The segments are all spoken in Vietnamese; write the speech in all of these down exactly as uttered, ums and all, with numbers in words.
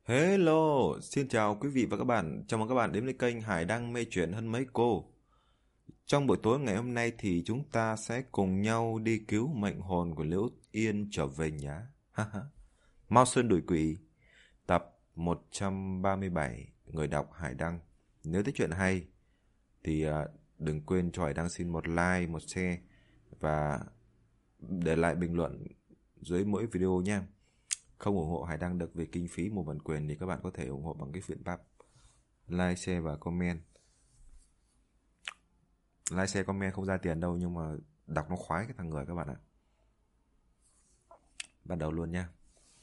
Hello, xin chào quý vị và các bạn. Chào mừng các bạn đến với kênh Hải Đăng Mê Chuyện Hơn Mấy Cô. Trong buổi tối ngày hôm nay thì chúng ta sẽ cùng nhau đi cứu mệnh hồn của Liễu Yên trở về nhà. Mao Sơn đuổi quỷ, tập một trăm ba mươi bảy, người đọc Hải Đăng. Nếu thấy chuyện hay thì à, đừng quên cho Hải Đăng xin một like, một share và để lại bình luận dưới mỗi video nha. Không ủng hộ Hải Đăng được về kinh phí một bản quyền thì các bạn có thể ủng hộ bằng cái biện pháp like, share và comment. Like, share, comment không ra tiền đâu, nhưng mà đọc nó khoái cái thằng người các bạn ạ. Bắt đầu luôn nha.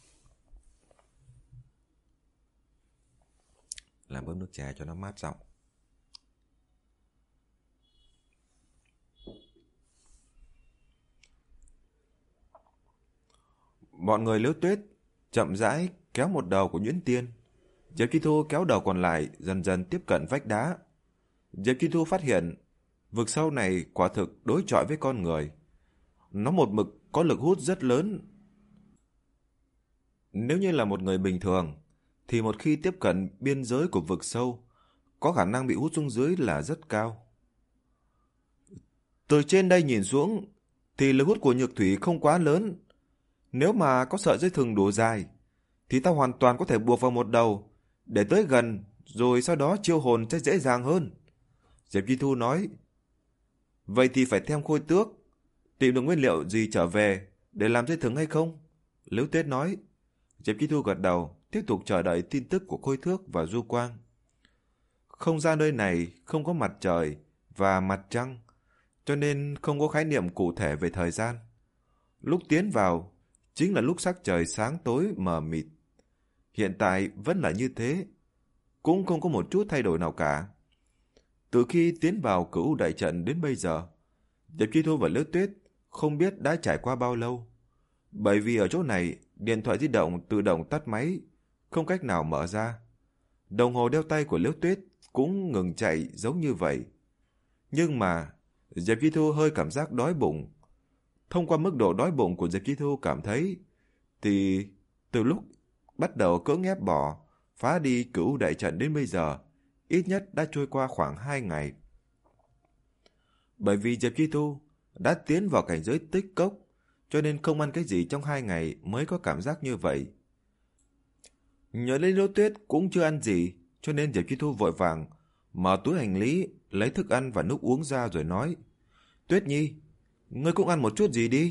Làm bớt nước trà cho nó mát giọng. Bọn người Liễu Tuyết chậm rãi kéo một đầu của Nhuyễn Tiên. Diệp Chi Thu kéo đầu còn lại dần dần tiếp cận vách đá. Diệp Chi Thu phát hiện vực sâu này quả thực đối chọi với con người. Nó một mực có lực hút rất lớn. Nếu như là một người bình thường thì một khi tiếp cận biên giới của vực sâu, có khả năng bị hút xuống dưới là rất cao. Từ trên đây nhìn xuống thì lực hút của nhược thủy không quá lớn. Nếu mà có sợi dây thừng đủ dài thì ta hoàn toàn có thể buộc vào một đầu để tới gần, rồi sau đó chiêu hồn sẽ dễ dàng hơn. Diệp Chi Thu nói. Vậy thì phải thêm khôi tước, tìm được nguyên liệu gì trở về để làm dây thừng hay không? Liễu Tuyết nói. Diệp Chi Thu gật đầu, tiếp tục chờ đợi tin tức của khôi thước và du quang. Không gian nơi này không có mặt trời và mặt trăng, cho nên không có khái niệm cụ thể về thời gian. Lúc tiến vào chính là lúc sắc trời sáng tối mờ mịt. Hiện tại vẫn là như thế, cũng không có một chút thay đổi nào cả. Từ khi tiến vào Cửu Đại Trận đến bây giờ, Diệp Chi Thu và Liễu Tuyết không biết đã trải qua bao lâu. Bởi vì ở chỗ này, điện thoại di động tự động tắt máy, không cách nào mở ra. Đồng hồ đeo tay của Liễu Tuyết cũng ngừng chạy giống như vậy. Nhưng mà, Diệp Chi Thu hơi cảm giác đói bụng. Thông qua mức độ đói bụng của Diệp Chi Thu cảm thấy, thì từ lúc bắt đầu cưỡng ép bỏ, phá đi Cửu Đại Trận đến bây giờ, ít nhất đã trôi qua khoảng hai ngày. Bởi vì Diệp Chi Thu đã tiến vào cảnh giới tích cốc, cho nên không ăn cái gì trong hai ngày mới có cảm giác như vậy. Nhớ lấy Liễu Tuyết cũng chưa ăn gì, cho nên Diệp Chi Thu vội vàng mở túi hành lý, lấy thức ăn và nước uống ra rồi nói. Tuyết Nhi, ngươi cũng ăn một chút gì đi.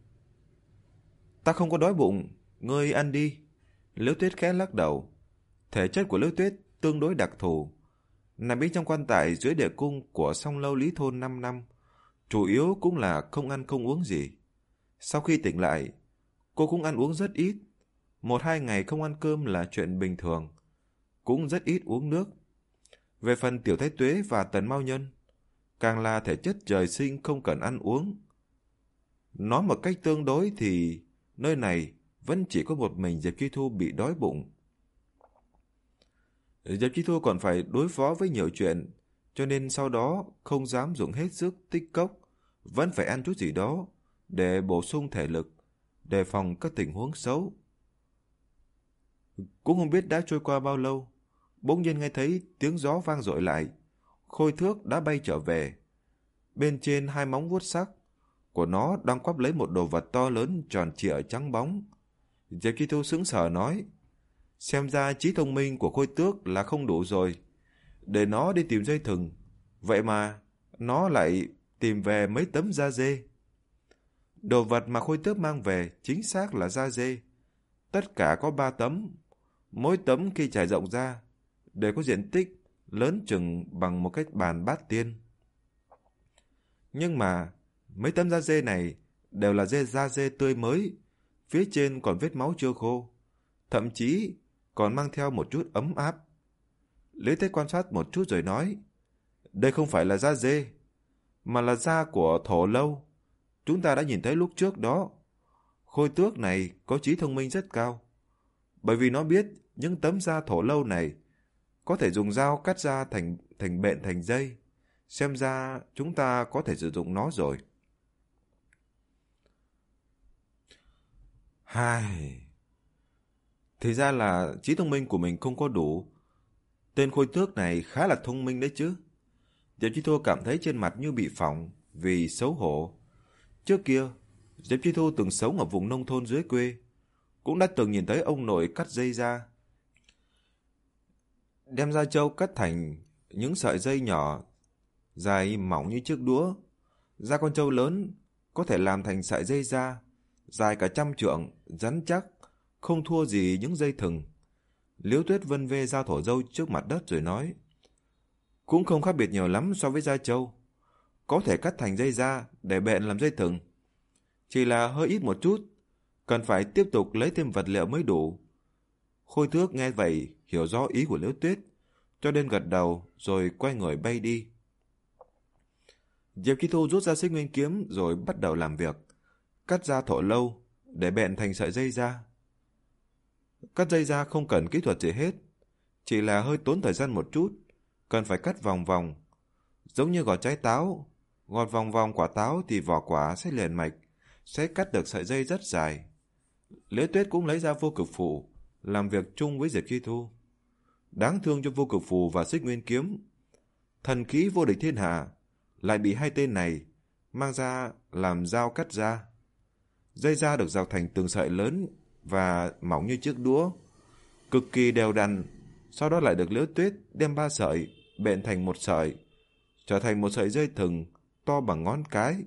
Ta không có đói bụng, ngươi ăn đi. Liễu Tuyết khẽ lắc đầu. Thể chất của Liễu Tuyết tương đối đặc thù, nằm bên trong quan tài dưới địa cung của Song Lâu Lý Thôn năm năm, chủ yếu cũng là không ăn không uống gì. Sau khi tỉnh lại, cô cũng ăn uống rất ít. Một hai ngày không ăn cơm là chuyện bình thường, cũng rất ít uống nước. Về phần Tiểu Thái Tuế và Tần Mao Nhân, càng là thể chất trời sinh không cần ăn uống. Nói một cách tương đối thì nơi này vẫn chỉ có một mình Diệp Chi Thu bị đói bụng. Diệp Chi Thu còn phải đối phó với nhiều chuyện, cho nên sau đó không dám dùng hết sức tích cốc, vẫn phải ăn chút gì đó để bổ sung thể lực, đề phòng các tình huống xấu. Cũng không biết đã trôi qua bao lâu, bỗng nhiên nghe thấy tiếng gió vang dội lại. Khôi thước đã bay trở về. Bên trên hai móng vuốt sắc của nó đang quắp lấy một đồ vật to lớn tròn trịa trắng bóng. Diệp Chi Thu sững sờ nói. Xem ra trí thông minh của khôi tước là không đủ rồi. Để nó đi tìm dây thừng, vậy mà nó lại tìm về mấy tấm da dê. Đồ vật mà khôi tước mang về chính xác là da dê. Tất cả có ba tấm. Mỗi tấm khi trải rộng ra đều có diện tích lớn chừng bằng một cái bàn bát tiên. Nhưng mà mấy tấm da dê này đều là dê da dê tươi mới, phía trên còn vết máu chưa khô, thậm chí còn mang theo một chút ấm áp. Lý Thế quan sát một chút rồi nói, đây không phải là da dê, mà là da của thổ lâu. Chúng ta đã nhìn thấy lúc trước đó. Khôi tước này có trí thông minh rất cao, bởi vì nó biết những tấm da thổ lâu này có thể dùng dao cắt ra thành thành bện thành dây. Xem ra chúng ta có thể sử dụng nó rồi. Hai... Thì ra là trí thông minh của mình không có đủ. Tên Khôi Tước này khá là thông minh đấy chứ. Diệp Chi Thu cảm thấy trên mặt như bị phỏng vì xấu hổ. Trước kia, Diệp Chi Thu từng sống ở vùng nông thôn dưới quê, cũng đã từng nhìn thấy ông nội cắt dây da, đem da trâu cắt thành những sợi dây nhỏ, dài mỏng như chiếc đũa. Da con trâu lớn có thể làm thành sợi dây da, dài cả trăm trượng, rắn chắc, không thua gì những dây thừng. Liễu Tuyết vân vê dao thổ dâu trước mặt đất rồi nói, cũng không khác biệt nhiều lắm so với da trâu, có thể cắt thành dây da để bện làm dây thừng. Chỉ là hơi ít một chút, cần phải tiếp tục lấy thêm vật liệu mới đủ. Khôi Tước nghe vậy hiểu rõ ý của Liễu Tuyết, cho nên gật đầu rồi quay người bay đi. Diệp Chi Thu rút ra Xích Nguyên kiếm rồi bắt đầu làm việc, cắt da thổ lâu để bện thành sợi dây da. Cắt dây da không cần kỹ thuật gì hết, chỉ là hơi tốn thời gian một chút, cần phải cắt vòng vòng, giống như gọt trái táo. Gọt vòng vòng quả táo thì vỏ quả sẽ liền mạch, sẽ cắt được sợi dây rất dài. Liễu Tuyết cũng lấy ra vô cực phù, làm việc chung với Diệp Chi Thu. Đáng thương cho vô cực phù và Xích Nguyên kiếm, thần khí vô địch thiên hạ, lại bị hai tên này mang ra làm dao cắt da. Dây da được rào thành từng sợi lớn và mỏng như chiếc đũa, cực kỳ đều đặn. Sau đó lại được Liễu Tuyết đem ba sợi bện thành một sợi, trở thành một sợi dây thừng to bằng ngón cái.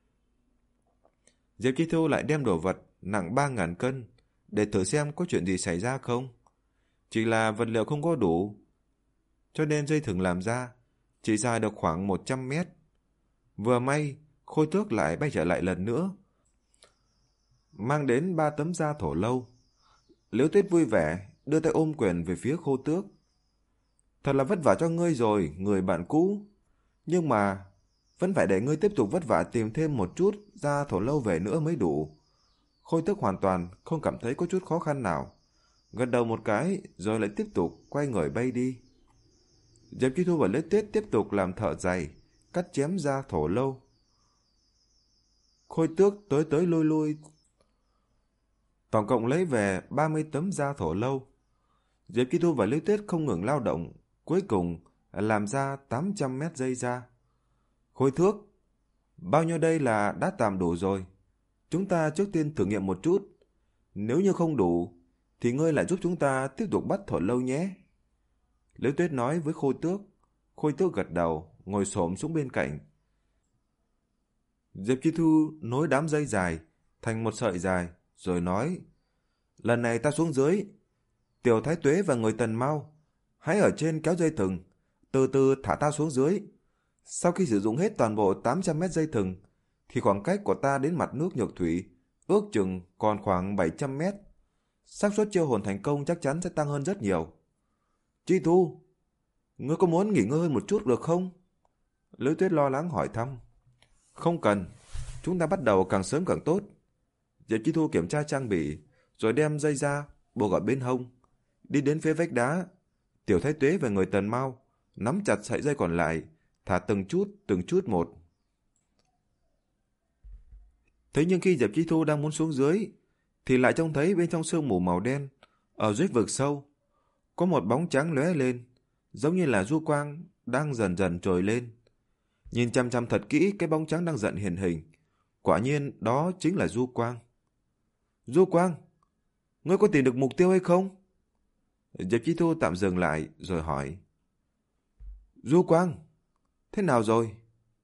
Diệp Chi Thu lại đem đồ vật nặng ba ngàn cân để thử xem có chuyện gì xảy ra không. Chỉ là vật liệu không có đủ, cho nên dây thừng làm ra chỉ dài được khoảng một trăm mét. Vừa may Khôi Tước lại bay trở lại lần nữa, mang đến ba tấm da thổ lâu. Liễu Tuyết vui vẻ đưa tay ôm quyền về phía Khôi Tước. Thật là vất vả cho ngươi rồi, người bạn cũ. Nhưng mà vẫn phải để ngươi tiếp tục vất vả tìm thêm một chút da thổ lâu về nữa mới đủ. Khôi Tước hoàn toàn không cảm thấy có chút khó khăn nào, gật đầu một cái rồi lại tiếp tục quay người bay đi. Diệp Chi Thu và Liễu Tuyết tiếp tục làm thợ giày, cắt chém da thổ lâu. Khôi Tước tới tới lui lui, tổng cộng lấy về ba mươi tấm da thổ lâu. Diệp Chi Thu và Liễu Tuyết không ngừng lao động, cuối cùng làm ra tám trăm mét dây da. Khôi Tước, bao nhiêu đây là đã tạm đủ rồi. Chúng ta trước tiên thử nghiệm một chút. Nếu như không đủ, thì ngươi lại giúp chúng ta tiếp tục bắt thổ lâu nhé. Liễu Tuyết nói với Khôi Tước. Khôi Tước gật đầu, ngồi xổm xuống bên cạnh. Diệp Chi Thu nối đám dây dài thành một sợi dài, rồi nói, lần này ta xuống dưới, Tiểu Thái Tuế và người Tần Mau hãy ở trên kéo dây thừng, từ từ thả ta xuống dưới. Sau khi sử dụng hết toàn bộ tám trăm mét dây thừng, thì khoảng cách của ta đến mặt nước Nhược Thủy ước chừng còn khoảng bảy trăm mét. Xác suất chiêu hồn thành công chắc chắn sẽ tăng hơn rất nhiều. Chi Thu, ngươi có muốn nghỉ ngơi hơn một chút được không? Liễu Tuyết lo lắng hỏi thăm. Không cần, chúng ta bắt đầu càng sớm càng tốt. Diệp Chi Thu kiểm tra trang bị, rồi đem dây ra buộc ở bên hông, đi đến phía vách đá. Tiểu Thái Tuế và người Tần Mau nắm chặt sợi dây còn lại, thả từng chút từng chút một. Thế nhưng khi Diệp Chi Thu đang muốn xuống dưới, thì lại trông thấy bên trong sương mù màu đen, ở dưới vực sâu, có một bóng trắng lóe lên, giống như là du quang đang dần dần trồi lên. Nhìn chăm chăm thật kỹ cái bóng trắng đang dần hiện hình, quả nhiên đó chính là du quang. Du quang, ngươi có tìm được mục tiêu hay không? Diệp Chi Thu tạm dừng lại rồi hỏi. Du quang, thế nào rồi?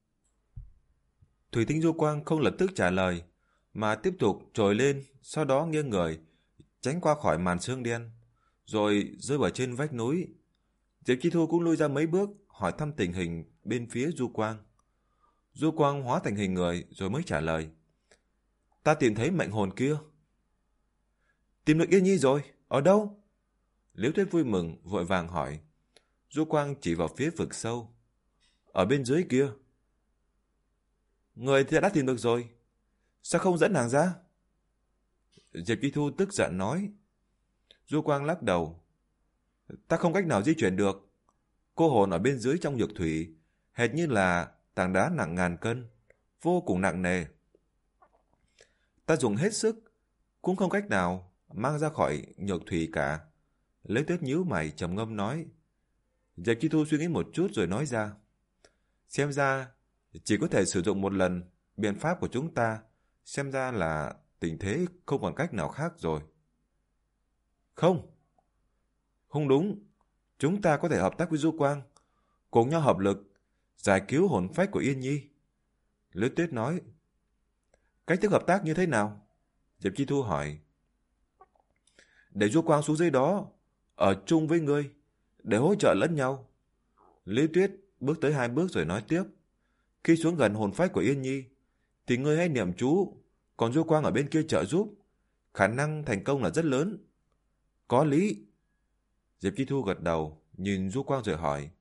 Thủy tinh du quang không lập tức trả lời, mà tiếp tục trồi lên, sau đó nghiêng người, tránh qua khỏi màn sương đen, rồi rơi vào trên vách núi. Diệp Chi Thu cũng lui ra mấy bước, hỏi thăm tình hình bên phía du quang. Du quang hóa thành hình người rồi mới trả lời. Ta tìm thấy mệnh hồn kia. Tìm được Yên Nhi rồi, ở đâu? Liễu Tuyết vui mừng, vội vàng hỏi. Du quang chỉ vào phía vực sâu. Ở bên dưới kia. Người thì đã tìm được rồi, sao không dẫn nàng ra? Diệp Chi Thu tức giận nói. Du quang lắc đầu. Ta không cách nào di chuyển được. Cô hồn ở bên dưới trong nhược thủy, hệt như là tảng đá nặng ngàn cân, vô cùng nặng nề. Ta dùng hết sức, cũng không cách nào mang ra khỏi nhược thủy cả. Liễu Tuyết nhíu mày trầm ngâm nói. Diệp Chi Thu suy nghĩ một chút rồi nói ra. Xem ra chỉ có thể sử dụng một lần biện pháp của chúng ta, xem ra là tình thế không còn cách nào khác rồi. Không, không đúng, chúng ta có thể hợp tác với Du Quang, cùng nhau hợp lực, giải cứu hồn phách của Yên Nhi. Liễu Tuyết nói. Cách thức hợp tác như thế nào? Diệp Chi Thu hỏi. Để Du Quang xuống dưới đó, ở chung với ngươi, để hỗ trợ lẫn nhau. Liễu Tuyết bước tới hai bước rồi nói tiếp. Khi xuống gần hồn phách của Yên Nhi, thì ngươi hãy niệm chú, còn Du Quang ở bên kia trợ giúp, khả năng thành công là rất lớn. Có lý. Diệp Chi Thu gật đầu, nhìn Du Quang rồi hỏi.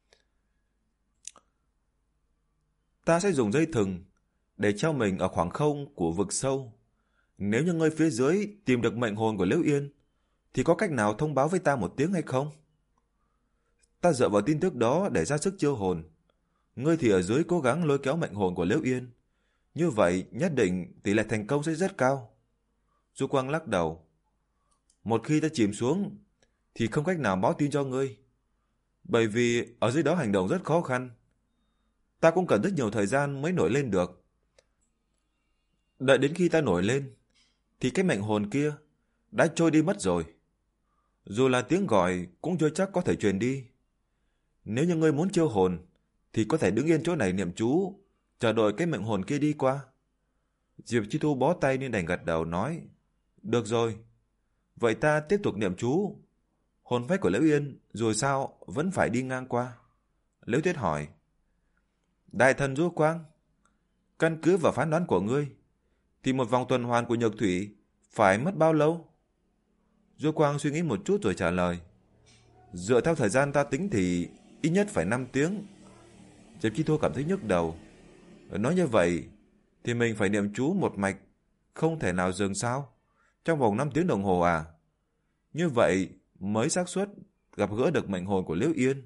Ta sẽ dùng dây thừng để treo mình ở khoảng không của vực sâu. Nếu như ngươi phía dưới tìm được mệnh hồn của Liễu Yên, thì có cách nào thông báo với ta một tiếng hay không? Ta dựa vào tin tức đó để ra sức chiêu hồn. Ngươi thì ở dưới cố gắng lôi kéo mệnh hồn của Liễu Yên. Như vậy nhất định tỷ lệ thành công sẽ rất cao. Du Quang lắc đầu. Một khi ta chìm xuống thì không cách nào báo tin cho ngươi. Bởi vì ở dưới đó hành động rất khó khăn. Ta cũng cần rất nhiều thời gian mới nổi lên được. Đợi đến khi ta nổi lên thì cái mệnh hồn kia đã trôi đi mất rồi. Dù là tiếng gọi cũng chưa chắc có thể truyền đi. Nếu như ngươi muốn chiêu hồn thì có thể đứng yên chỗ này niệm chú, chờ đợi cái mệnh hồn kia đi qua. Diệp Chi Thu bó tay nên đành gật đầu nói. Được rồi, vậy ta tiếp tục niệm chú. Hồn phách của Liễu Yên rồi sao vẫn phải đi ngang qua. Liễu Tuyết hỏi. Đại thần Du Quang, căn cứ vào phán đoán của ngươi thì một vòng tuần hoàn của nhược thủy phải mất bao lâu? Du Quang suy nghĩ một chút rồi trả lời. Dựa theo thời gian ta tính thì ít nhất phải năm tiếng. Diệp Chi Thu cảm thấy nhức đầu. Nói như vậy thì mình phải niệm chú một mạch, không thể nào dừng sao? Trong vòng năm tiếng đồng hồ à? Như vậy mới xác suất gặp gỡ được mệnh hồn của Liễu Yên.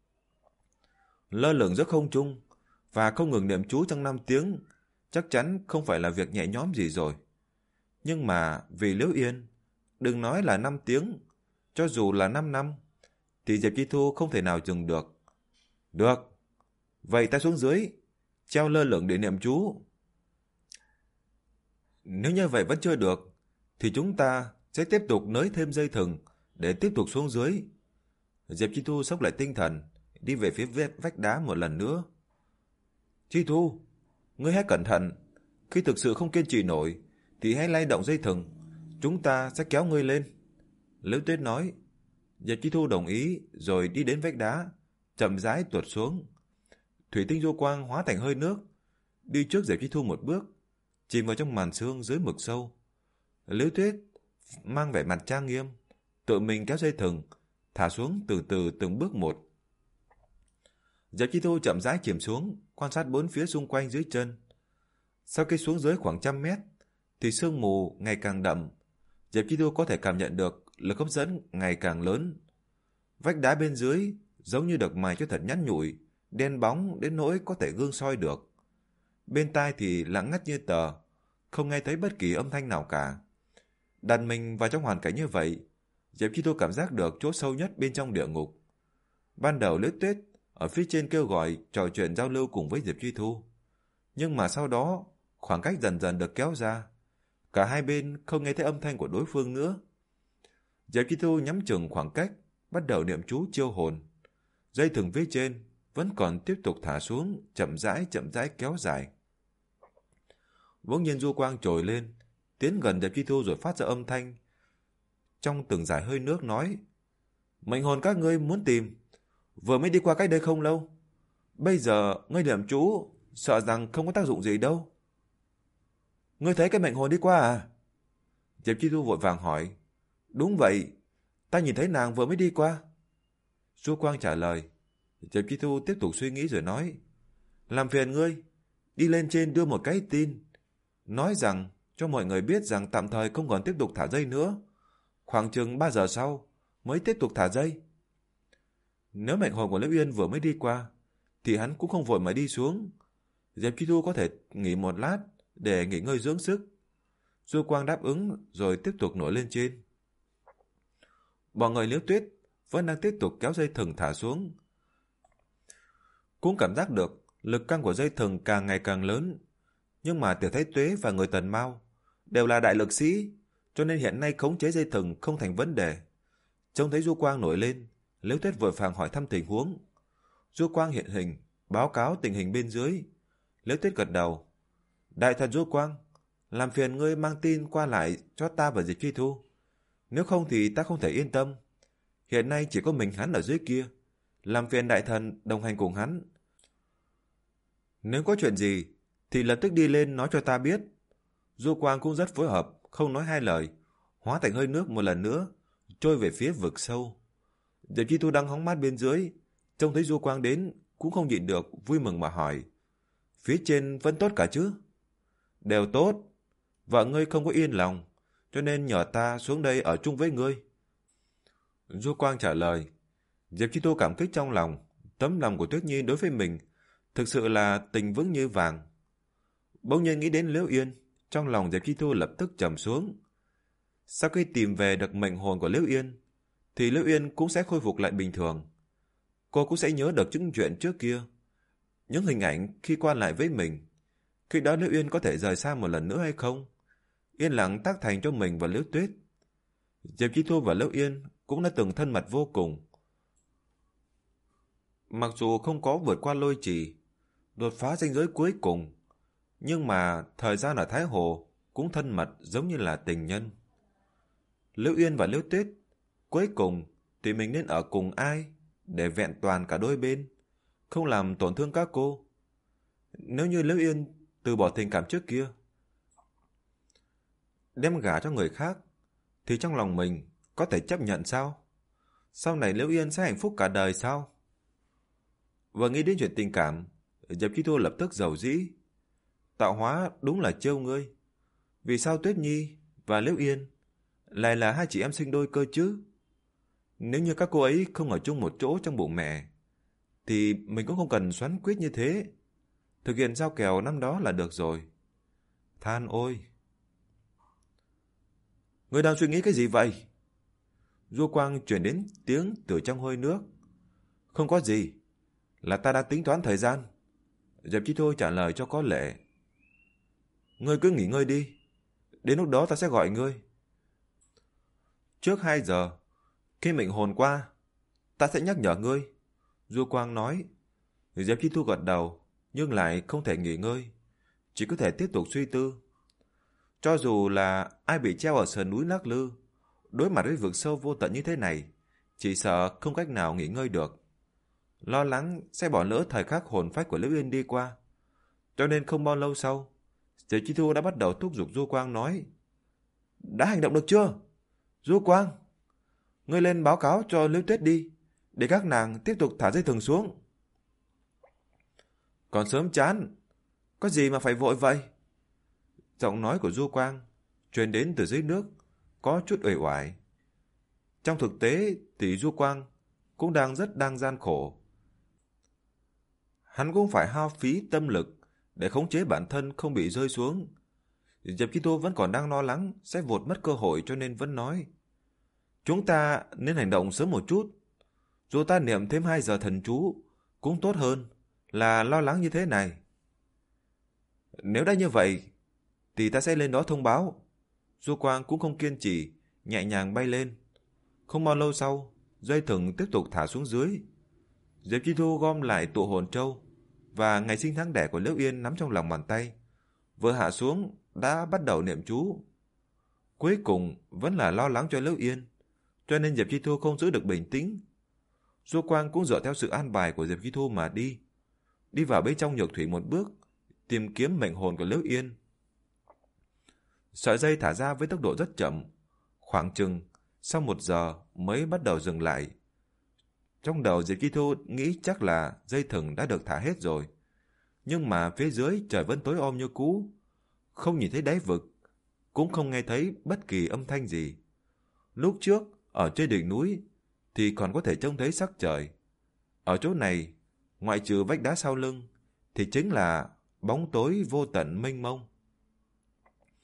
Lơ lửng giữa không trung và không ngừng niệm chú trong năm tiếng chắc chắn không phải là việc nhẹ nhõm gì rồi. Nhưng mà vì Liễu Yên, đừng nói là năm tiếng, cho dù là năm năm, thì Diệp Chi Thu không thể nào dừng được. Được, vậy ta xuống dưới, treo lơ lửng để niệm chú. Nếu như vậy vẫn chưa được, thì chúng ta sẽ tiếp tục nới thêm dây thừng để tiếp tục xuống dưới. Diệp Chi Thu xốc lại tinh thần, đi về phía vách đá một lần nữa. Chi Thu, ngươi hãy cẩn thận, khi thực sự không kiên trì nổi thì hãy lay động dây thừng, chúng ta sẽ kéo ngươi lên. Liễu Tuyết nói. Diệp Chi Thu đồng ý rồi đi đến vách đá, chậm rãi tuột xuống. Thủy tinh Du Quang hóa thành hơi nước, đi trước Diệp Chi Thu một bước, chìm vào trong màn sương dưới mực sâu. Liễu Tuyết mang vẻ mặt trang nghiêm, tự mình kéo dây thừng, thả xuống từ từ từng bước một. Diệp Chi Thu chậm rãi chìm xuống, quan sát bốn phía xung quanh dưới chân. Sau khi xuống dưới khoảng trăm mét, thì sương mù ngày càng đậm. Diệp Chi Thu có thể cảm nhận được lực hấp dẫn ngày càng lớn. Vách đá bên dưới giống như được mài cho thật nhẵn nhụi, đen bóng đến nỗi có thể gương soi được. Bên tai thì lặng ngắt như tờ, không nghe thấy bất kỳ âm thanh nào cả. Đặt mình vào trong hoàn cảnh như vậy, Diệp Chi Thu cảm giác được chỗ sâu nhất bên trong địa ngục. Ban đầu Liễu Tuyết ở phía trên kêu gọi, trò chuyện giao lưu cùng với Diệp Chi Thu. Nhưng mà sau đó, khoảng cách dần dần được kéo ra. Cả hai bên không nghe thấy âm thanh của đối phương nữa. Diệp Chi Thu nhắm chừng khoảng cách, bắt đầu niệm chú chiêu hồn. Dây thừng phía trên vẫn còn tiếp tục thả xuống, chậm rãi chậm rãi kéo dài. Bỗng nhiên Du Quang trồi lên, tiến gần Diệp Chi Thu rồi phát ra âm thanh. Trong từng dải hơi nước nói, mệnh hồn các ngươi muốn tìm, vừa mới đi qua cách đây không lâu. Bây giờ ngươi niệm chú, sợ rằng không có tác dụng gì đâu. Ngươi thấy cái mệnh hồn đi qua à? Diệp Chi Thu vội vàng hỏi. Đúng vậy, ta nhìn thấy nàng vừa mới đi qua. Du Quang trả lời. Diệp Chi Thu tiếp tục suy nghĩ rồi nói, làm phiền ngươi, đi lên trên đưa một cái tin, nói rằng cho mọi người biết rằng tạm thời không còn tiếp tục thả dây nữa. Khoảng chừng ba giờ sau mới tiếp tục thả dây. Nếu mệnh hồn của Liễu Yên vừa mới đi qua, thì hắn cũng không vội mà đi xuống. Diệp Chi Thu có thể nghỉ một lát để nghỉ ngơi dưỡng sức. Du Quang đáp ứng rồi tiếp tục nổi lên trên. Bọn người Liễu Tuyết vẫn đang tiếp tục kéo dây thừng thả xuống. Cũng cảm giác được lực căng của dây thừng càng ngày càng lớn. Nhưng mà Tiểu Thái Tuế và người Tần Mao đều là đại lực sĩ, cho nên hiện nay khống chế dây thừng không thành vấn đề. Trông thấy Du Quang nổi lên, Liễu Tuyết vội vàng hỏi thăm tình huống. Du Quang hiện hình, báo cáo tình hình bên dưới. Liễu Tuyết gật đầu. Đại thần Du Quang, làm phiền ngươi mang tin qua lại cho ta và Diệp Phi Thu. Nếu không thì ta không thể yên tâm. Hiện nay chỉ có mình hắn ở dưới kia. Làm phiền đại thần đồng hành cùng hắn. Nếu có chuyện gì thì lập tức đi lên nói cho ta biết. Du Quang cũng rất phối hợp, không nói hai lời, hóa thành hơi nước một lần nữa, trôi về phía vực sâu. Diệp Chi Thu đang hóng mát bên dưới, trông thấy Du Quang đến cũng không nhịn được, vui mừng mà hỏi: phía trên vẫn tốt cả chứ? Đều tốt. Vợ ngươi không có yên lòng, cho nên nhờ ta xuống đây ở chung với ngươi. Du Quang trả lời. Diệp Chi Thu cảm kích trong lòng, tấm lòng của Tuyết Nhi đối với mình thực sự là tình vững như vàng. Bỗng nhiên nghĩ đến Liễu Yên, trong lòng Diệp Chi Thu lập tức trầm xuống. Sau khi tìm về được mệnh hồn của Liễu Yên, thì Liễu Yên cũng sẽ khôi phục lại bình thường. Cô cũng sẽ nhớ được những chuyện trước kia, những hình ảnh khi qua lại với mình. Khi đó Liễu Yên có thể rời xa một lần nữa hay không? Yên lặng tác thành cho mình và Liễu Tuyết. Diệp Chi Thu và Liễu Yên cũng đã từng thân mật vô cùng. Mặc dù không có vượt qua lôi trì, đột phá ranh giới cuối cùng, nhưng mà thời gian ở Thái Hồ cũng thân mật giống như là tình nhân. Liễu Yên và Liễu Tuyết, cuối cùng thì mình nên ở cùng ai để vẹn toàn cả đôi bên, không làm tổn thương các cô. Nếu như Liễu Yên từ bỏ tình cảm trước kia, đem gả cho người khác, thì trong lòng mình có thể chấp nhận sao? Sau này Liễu Yên sẽ hạnh phúc cả đời sao? Vừa nghĩ đến chuyện tình cảm, Diệp Chi Thu lập tức giàu dĩ. Tạo hóa đúng là trêu ngươi. Vì sao Tuyết Nhi và Liễu Yên lại là hai chị em sinh đôi cơ chứ? Nếu như các cô ấy không ở chung một chỗ trong bụng mẹ, thì mình cũng không cần xoắn quyết như thế. Thực hiện giao kèo năm đó là được rồi. Than ôi! Ngươi đang suy nghĩ cái gì vậy? Du Quang truyền đến tiếng từ trong hơi nước. Không có gì, là ta đang tính toán thời gian. Diệp Chi Thu trả lời cho có lệ. Ngươi cứ nghỉ ngơi đi, đến lúc đó ta sẽ gọi ngươi. Trước hai giờ, khi mệnh hồn qua, ta sẽ nhắc nhở ngươi. Du Quang nói. Diệp Chi Thu gật đầu, nhưng lại không thể nghỉ ngơi, chỉ có thể tiếp tục suy tư. Cho dù là ai bị treo ở sườn núi Lắc Lư, đối mặt với vực sâu vô tận như thế này, chỉ sợ không cách nào nghỉ ngơi được. Lo lắng sẽ bỏ lỡ thời khắc hồn phách của Liễu Yên đi qua. Cho nên không bao lâu sau, Diệp Chi Thu đã bắt đầu thúc giục Du Quang nói: đã hành động được chưa? Du Quang, ngươi lên báo cáo cho Liễu Tuyết đi, để các nàng tiếp tục thả dây thừng xuống. Còn sớm chán, có gì mà phải vội vậy? Giọng nói của Du Quang truyền đến từ dưới nước, có chút uể oải. Trong thực tế thì Du Quang cũng đang rất đang gian khổ. Hắn cũng phải hao phí tâm lực để khống chế bản thân không bị rơi xuống. Diệp Chi Thu vẫn còn đang lo lắng sẽ vụt mất cơ hội, cho nên vẫn nói: chúng ta nên hành động sớm một chút. Dù ta niệm thêm hai giờ thần chú cũng tốt hơn là lo lắng như thế này. Nếu đã như vậy thì ta sẽ lên đó thông báo. Du Quang cũng không kiên trì, nhẹ nhàng bay lên. Không bao lâu sau, dây thừng tiếp tục thả xuống dưới. Diệp Chi Thu gom lại tụ hồn châu và ngày sinh tháng đẻ của Liễu Yên nắm trong lòng bàn tay. Vừa hạ xuống đã bắt đầu niệm chú. Cuối cùng vẫn là lo lắng cho Liễu Yên, cho nên Diệp Chi Thu không giữ được bình tĩnh. Du Quang cũng dựa theo sự an bài của Diệp Chi Thu mà đi. Đi vào bên trong nhược thủy một bước, tìm kiếm mệnh hồn của Liễu Yên. Sợi dây thả ra với tốc độ rất chậm, khoảng chừng sau một giờ mới bắt đầu dừng lại. Trong đầu Diệp Chi Thu nghĩ chắc là dây thừng đã được thả hết rồi. Nhưng mà phía dưới trời vẫn tối om như cũ, không nhìn thấy đáy vực, cũng không nghe thấy bất kỳ âm thanh gì. Lúc trước, ở trên đỉnh núi, thì còn có thể trông thấy sắc trời. Ở chỗ này, ngoại trừ vách đá sau lưng, thì chính là bóng tối vô tận mênh mông.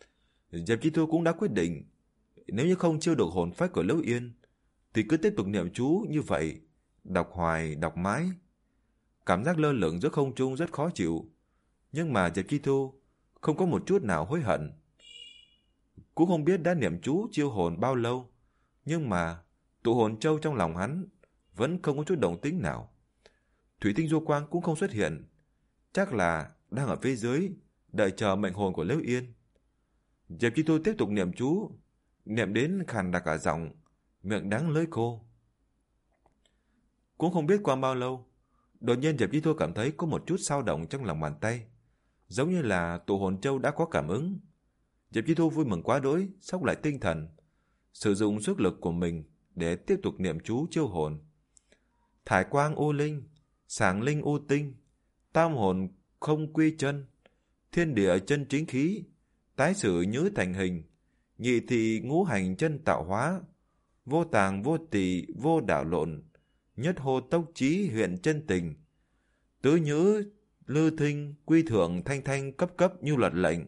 Diệp Chi Thu cũng đã quyết định, nếu như không chiêu được hồn phách của Liễu Yên, thì cứ tiếp tục niệm chú như vậy, đọc hoài, đọc mãi. Cảm giác lơ lửng giữa không trung rất khó chịu, nhưng mà Diệp Chi Thu không có một chút nào hối hận. Cũng không biết đã niệm chú chiêu hồn bao lâu, nhưng mà tụ hồn châu trong lòng hắn vẫn không có chút động tĩnh nào. Thủy tinh du quang cũng không xuất hiện, chắc là đang ở phía dưới đợi chờ mệnh hồn của Liễu Yên. Diệp Chi Thu tiếp tục niệm chú, niệm đến khàn đặc cả giọng, miệng đắng lưỡi khô. Cũng không biết qua bao lâu, đột nhiên Diệp Chi Thu cảm thấy có một chút dao động trong lòng bàn tay, giống như là tụ hồn châu đã có cảm ứng. Diệp Chi Thu vui mừng quá đỗi, xốc lại tinh thần, sử dụng sức lực của mình để tiếp tục niệm chú chiêu hồn. Thải quang u linh, sáng linh u tinh, tam hồn không quy chân, thiên địa chân chính khí, tái sử nhứ thành hình, nhị thị ngũ hành chân tạo hóa, vô tàng vô tỳ vô đảo lộn, nhất hô tốc trí huyện chân tình, tứ nhữ lư thinh quy thượng thanh thanh cấp cấp như luật lệnh.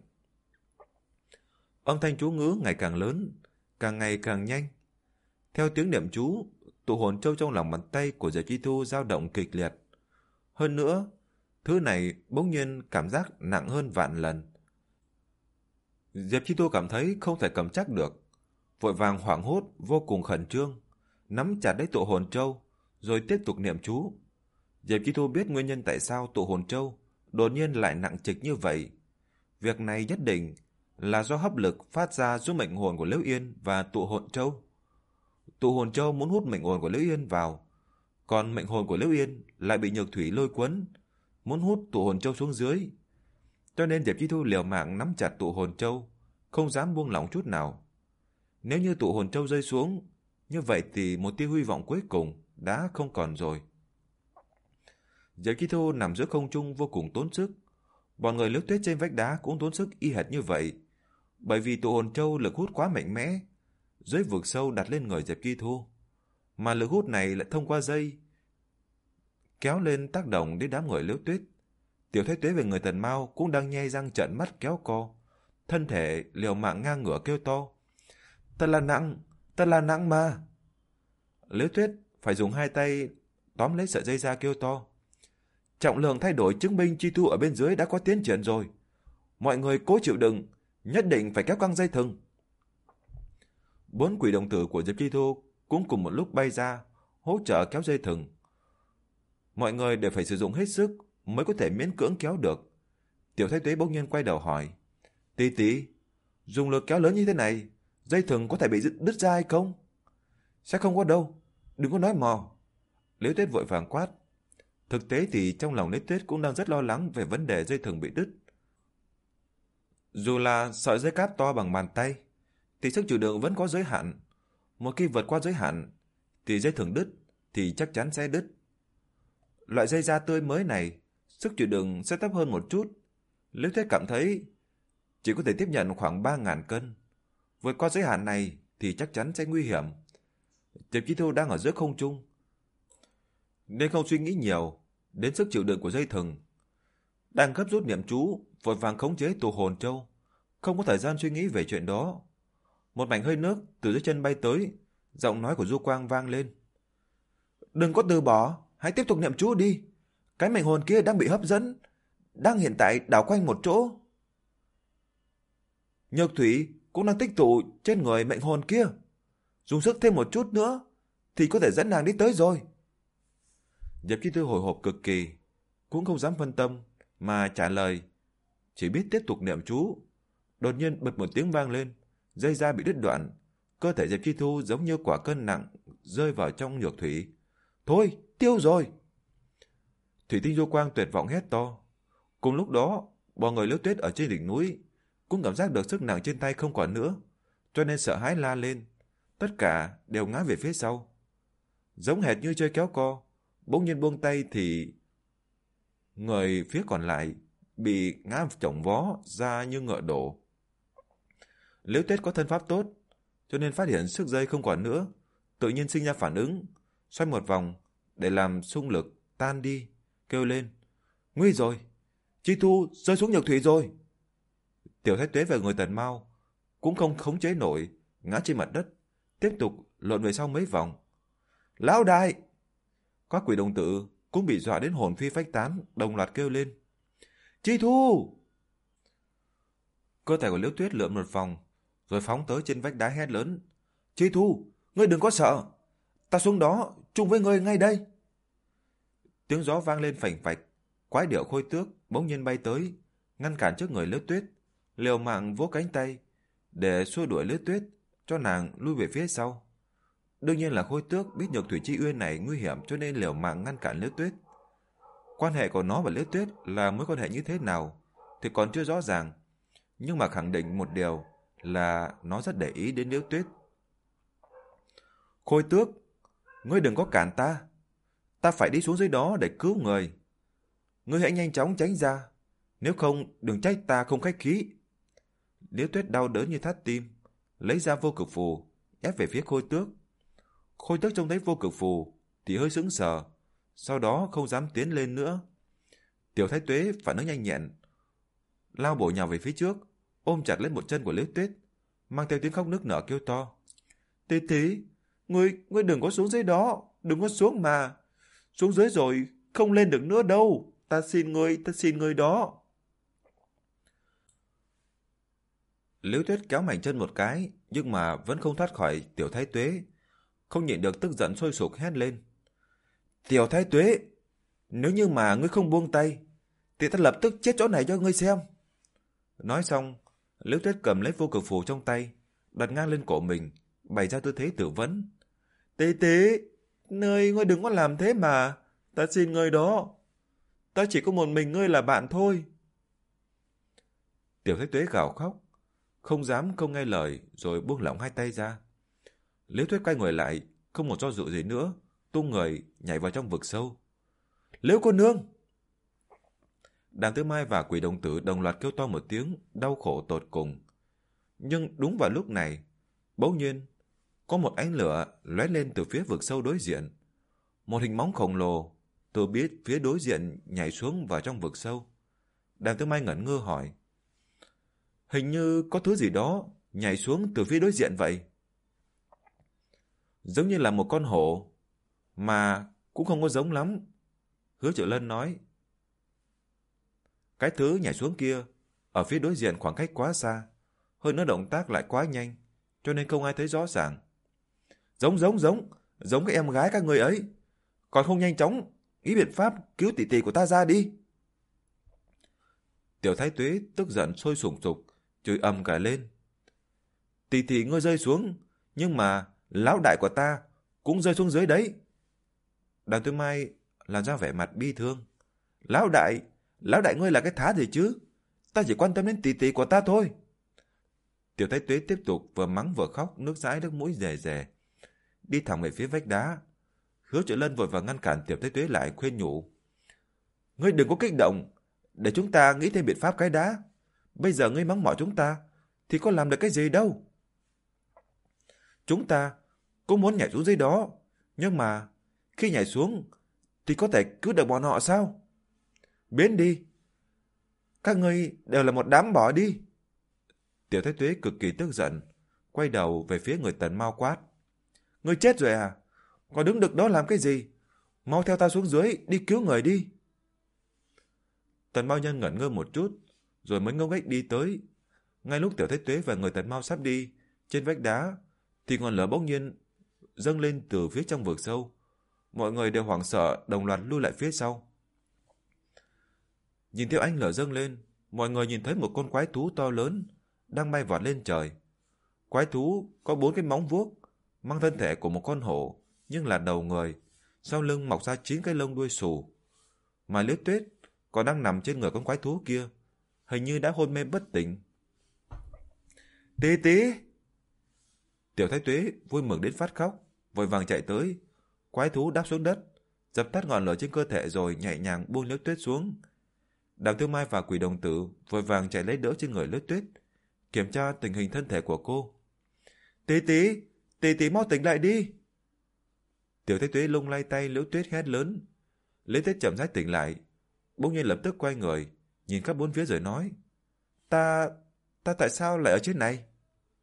Âm thanh chú ngữ ngày càng lớn, càng ngày càng nhanh. Theo tiếng niệm chú, tụ hồn châu trong lòng bàn tay của Diệp Chi Thu dao động kịch liệt. Hơn nữa, thứ này bỗng nhiên cảm giác nặng hơn vạn lần. Diệp Chi Thu cảm thấy không thể cầm chắc được, vội vàng hoảng hốt, vô cùng khẩn trương, nắm chặt lấy tụ hồn châu, rồi tiếp tục niệm chú. Diệp Chi Thu biết nguyên nhân tại sao tụ hồn châu đột nhiên lại nặng trịch như vậy. Việc này nhất định là do hấp lực phát ra giúp mệnh hồn của Liễu Yên và tụ hồn châu. Tụ hồn châu muốn hút mệnh hồn của Liễu Yên vào, còn mệnh hồn của Liễu Yên lại bị nhược thủy lôi cuốn, muốn hút tụ hồn châu xuống dưới. Cho nên Diệp Chi Thu liều mạng nắm chặt tụ hồn châu, không dám buông lỏng chút nào. Nếu như tụ hồn châu rơi xuống, như vậy thì một tia hy vọng cuối cùng đã không còn rồi. Diệp Chi Thu nằm giữa không trung vô cùng tốn sức. Bọn người Liễu Tuyết trên vách đá cũng tốn sức y hệt như vậy, bởi vì tụ hồn châu lực hút quá mạnh mẽ, dưới vực sâu đặt lên người Diệp Chi Thu, mà lực hút này lại thông qua dây kéo lên tác động đến đám người Liễu Tuyết. Tiểu Thái Tuế về người Tần Mao cũng đang nhe răng trợn mắt kéo co, thân thể liều mạng ngang ngửa kêu to: "Thật là nặng, thật là nặng mà!" Liễu Tuyết phải dùng hai tay tóm lấy sợi dây ra kêu to: "Trọng lượng thay đổi chứng minh Chi Thu ở bên dưới đã có tiến triển rồi. Mọi người cố chịu đựng, nhất định phải kéo căng dây thừng." Bốn quỷ đồng tử của Diệp Chi Thu cũng cùng một lúc bay ra, hỗ trợ kéo dây thừng. Mọi người đều phải sử dụng hết sức mới có thể miễn cưỡng kéo được. Tiểu Thái Tuế bỗng nhiên quay đầu hỏi: "Tỷ tỷ, dùng lực kéo lớn như thế này, dây thừng có thể bị đứt ra hay không?" "Sẽ không có đâu, đừng có nói mò." Liễu Tuyết vội vàng quát. Thực tế thì trong lòng Liễu Tuyết cũng đang rất lo lắng về vấn đề dây thừng bị đứt. Dù là sợi dây cáp to bằng bàn tay, thì sức chịu đựng vẫn có giới hạn. Một khi vượt qua giới hạn, thì dây thừng đứt thì chắc chắn sẽ đứt. Loại dây da tươi mới này, sức chịu đựng sẽ thấp hơn một chút. Liễu Tuyết cảm thấy chỉ có thể tiếp nhận khoảng ba nghìn cân. Vượt qua giới hạn này thì chắc chắn sẽ nguy hiểm. Diệp Chi Thu đang ở giữa không trung, nên không suy nghĩ nhiều đến sức chịu đựng của dây thừng. Đang gấp rút niệm chú, vội vàng khống chế tụ hồn châu, không có thời gian suy nghĩ về chuyện đó. Một mảnh hơi nước từ dưới chân bay tới, giọng nói của Du Quang vang lên: "Đừng có từ bỏ, hãy tiếp tục niệm chú đi. Cái mệnh hồn kia đang bị hấp dẫn, đang hiện tại đảo quanh một chỗ. Nhược thủy cũng đang tích tụ trên người mệnh hồn kia. Dùng sức thêm một chút nữa thì có thể dẫn nàng đi tới rồi." Diệp Chi Thư hồi hộp cực kỳ, cũng không dám phân tâm mà trả lời, chỉ biết tiếp tục niệm chú. Đột nhiên bật một tiếng vang lên, dây da bị đứt đoạn, cơ thể Diệp Chi Thu giống như quả cân nặng rơi vào trong nhược thủy. "Thôi, tiêu rồi!" Thủy Tinh Du Quang tuyệt vọng hét to. Cùng lúc đó, bọn người Liễu Tuyết ở trên đỉnh núi cũng cảm giác được sức nặng trên tay không còn nữa, cho nên sợ hãi la lên. Tất cả đều ngã về phía sau, giống hệt như chơi kéo co. Bỗng nhiên buông tay thì người phía còn lại bị ngã chồng vó ra như ngựa đổ. Liễu Tuyết có thân pháp tốt, cho nên phát hiện sức dây không còn nữa, tự nhiên sinh ra phản ứng, xoay một vòng để làm xung lực tan đi, kêu lên: "Nguy rồi, Chi Thu rơi xuống nhược thủy rồi!" Tiểu Thái Tuế và người Tần Mao cũng không khống chế nổi, ngã trên mặt đất, tiếp tục lộn về sau mấy vòng. Lão đại! Các quỷ đồng tử cũng bị dọa đến hồn phi phách tán, đồng loạt kêu lên. Chi Thu! Cơ thể của Liễu Tuyết lượn một vòng, rồi phóng tới trên vách đá hét lớn. Chi Thu, ngươi đừng có sợ, ta xuống đó chung với ngươi ngay đây. Tiếng gió vang lên phành phạch, quái điểu Khôi Tước bỗng nhiên bay tới, ngăn cản trước người Liễu Tuyết, liều mạng vỗ cánh tay để xua đuổi Liễu Tuyết, cho nàng lui về phía sau. Đương nhiên là Khôi Tước biết Nhược Thủy Chi Uyên này nguy hiểm, cho nên liều mạng ngăn cản Liễu Tuyết. Quan hệ của nó và Liễu Tuyết là mối quan hệ như thế nào thì còn chưa rõ ràng, nhưng mà khẳng định một điều là nó rất để ý đến Liễu Tuyết. Khôi Tước, ngươi đừng có cản ta, ta phải đi xuống dưới đó để cứu người. Ngươi hãy nhanh chóng tránh ra, nếu không đừng trách ta không khách khí. Liễu Tuyết đau đớn như thắt tim, lấy ra vô cực phù ép về phía Khôi Tước. Khôi Tước trông thấy vô cực phù thì hơi sững sờ, sau đó không dám tiến lên nữa. Tiểu Thái Tuế phản ứng nhanh nhẹn, lao bổ nhào về phía trước, ôm chặt lấy một chân của Liễu Tuyết, mang theo tiếng khóc nức nở kêu to. Tí tí, ngươi, ngươi đừng có xuống dưới đó, đừng có xuống mà. Xuống dưới rồi, không lên được nữa đâu. Ta xin ngươi, ta xin ngươi đó. Liễu Tuyết kéo mạnh chân một cái, nhưng mà vẫn không thoát khỏi Tiểu Thái Tuế. Không nhịn được tức giận sôi sục hét lên. Tiểu Thái Tuế, nếu như mà ngươi không buông tay, thì ta lập tức chết chỗ này cho ngươi xem. Nói xong, Liễu Tuyết cầm lấy vô cực phù trong tay, đặt ngang lên cổ mình, bày ra tư thế tự vấn. Tế tế, nơi ngươi đừng có làm thế mà, ta xin ngươi đó. Ta chỉ có một mình ngươi là bạn thôi. Tiểu Thái Tuế gào khóc, không dám không nghe lời, rồi buông lỏng hai tay ra. Liễu Tuyết quay người lại, không một do dự gì nữa, tung người nhảy vào trong vực sâu. Liễu cô nương! Đàm Tư Mai và Quỷ Đồng Tử đồng loạt kêu to một tiếng, đau khổ tột cùng. Nhưng đúng vào lúc này, bỗng nhiên có một ánh lửa lóe lên từ phía vực sâu đối diện. Một hình bóng khổng lồ từ biết phía đối diện nhảy xuống vào trong vực sâu. Đàm Tư Mai ngẩn ngơ hỏi. Hình như có thứ gì đó nhảy xuống từ phía đối diện vậy. Giống như là một con hổ, mà cũng không có giống lắm. Hứa Triệu Lân nói. Cái thứ nhảy xuống kia ở phía đối diện khoảng cách quá xa, hơn nữa động tác lại quá nhanh, cho nên không ai thấy rõ ràng. Giống giống giống, giống cái em gái các người ấy. Còn không nhanh chóng nghĩ biện pháp cứu tỷ tỷ của ta ra đi. Tiểu Thái Tuế tức giận sôi sùng sục, chửi ầm cả lên. Tỷ tỷ ngươi rơi xuống, nhưng mà lão đại của ta cũng rơi xuống dưới đấy. Đàm Tư Mai làm ra vẻ mặt bi thương. Lão đại, lão đại ngươi là cái thá gì chứ? Ta chỉ quan tâm đến tỷ tỷ của ta thôi. Tiểu Thái Tuế tiếp tục vừa mắng vừa khóc, nước dãi nước mũi rè rè, đi thẳng về phía vách đá. Hứa Triệu Lân vội vàng ngăn cản Tiểu Thái Tuế lại, khuyên nhủ. Ngươi đừng có kích động, để chúng ta nghĩ thêm biện pháp cái đã. Bây giờ ngươi mắng mỏ chúng ta thì có làm được cái gì đâu. Chúng ta cũng muốn nhảy xuống dưới đó, nhưng mà khi nhảy xuống thì có thể cứu được bọn họ sao? Biến đi, các ngươi đều là một đám bỏ đi. Tiểu Thái Tuế cực kỳ tức giận, quay đầu về phía người Tần Mao quát. Ngươi chết rồi à? Còn đứng được đó làm cái gì? Mau theo ta xuống dưới đi cứu người đi. Tần Mao Nhân ngẩn ngơ một chút, rồi mới ngông nghếch đi tới. Ngay lúc Tiểu Thái Tuế và người Tần Mao sắp đi, trên vách đá thì ngọn lửa bỗng nhiên dâng lên từ phía trong vực sâu. Mọi người đều hoảng sợ, đồng loạt lui lại phía sau. Nhìn theo ánh lửa dâng lên, mọi người nhìn thấy một con quái thú to lớn đang bay vọt lên trời. Quái thú có bốn cái móng vuốt, mang thân thể của một con hổ, nhưng là đầu người, sau lưng mọc ra chín cái lông đuôi xù. Mà Liễu Tuyết còn đang nằm trên người con quái thú kia, hình như đã hôn mê bất tỉnh. Tí tí! Tiểu Thái Tuế vui mừng đến phát khóc, vội vàng chạy tới. Quái thú đáp xuống đất, dập tắt ngọn lửa trên cơ thể rồi nhẹ nhàng buông Liễu Tuyết xuống. Đàm Tư Mai và Quỷ Đồng Tử vội vàng chạy lấy đỡ trên người Liễu Tuyết, kiểm tra tình hình thân thể của cô. Tí tí! Tí tí mau tỉnh lại đi! Tiểu Thái Tuế lung lay tay Liễu Tuyết hét lớn. Liễu Tuyết chậm rãi tỉnh lại, bỗng nhiên lập tức quay người, nhìn khắp bốn phía rồi nói. Ta... ta tại sao lại ở trên này?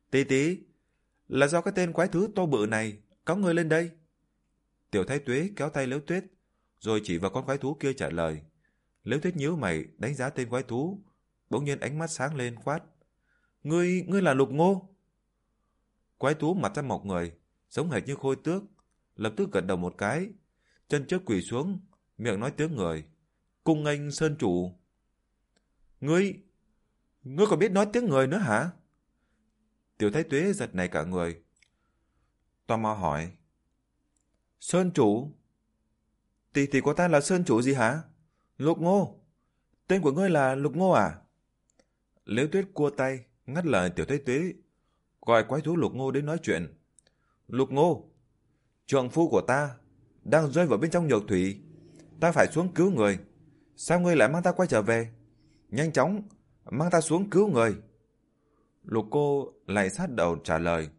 Tí tí, là do cái tên quái thú to bự này cáo ngươi lên đây. Tiểu Thái Tuế kéo tay Liễu Tuyết, rồi chỉ vào con quái thú kia trả lời. Liễu Tuyết nhíu mày đánh giá tên quái thú, bỗng nhiên ánh mắt sáng lên quát. Ngươi, ngươi là Lục Ngô? Quái thú mặt ra mọc người, giống hệt như khôi tước, lập tức gật đầu một cái, chân trước quỳ xuống, miệng nói tiếng người. Cung nghênh sơn chủ. Ngươi, ngươi còn biết nói tiếng người nữa hả? Tiểu Thái Tuế giật nảy cả người, tò mò hỏi. Sơn chủ? Tỷ tỷ của ta là sơn chủ gì hả? Lục Ngô. Tên của ngươi là Lục Ngô à? Liễu Tuyết cua tay ngắt lời Tiểu Thái Tuế, gọi quái thú Lục Ngô đến nói chuyện. Lục Ngô, trượng phu của ta đang rơi vào bên trong nhược thủy, ta phải xuống cứu người. Sao ngươi lại mang ta quay trở về? Nhanh chóng mang ta xuống cứu người. Lục Cô lại sát đầu trả lời.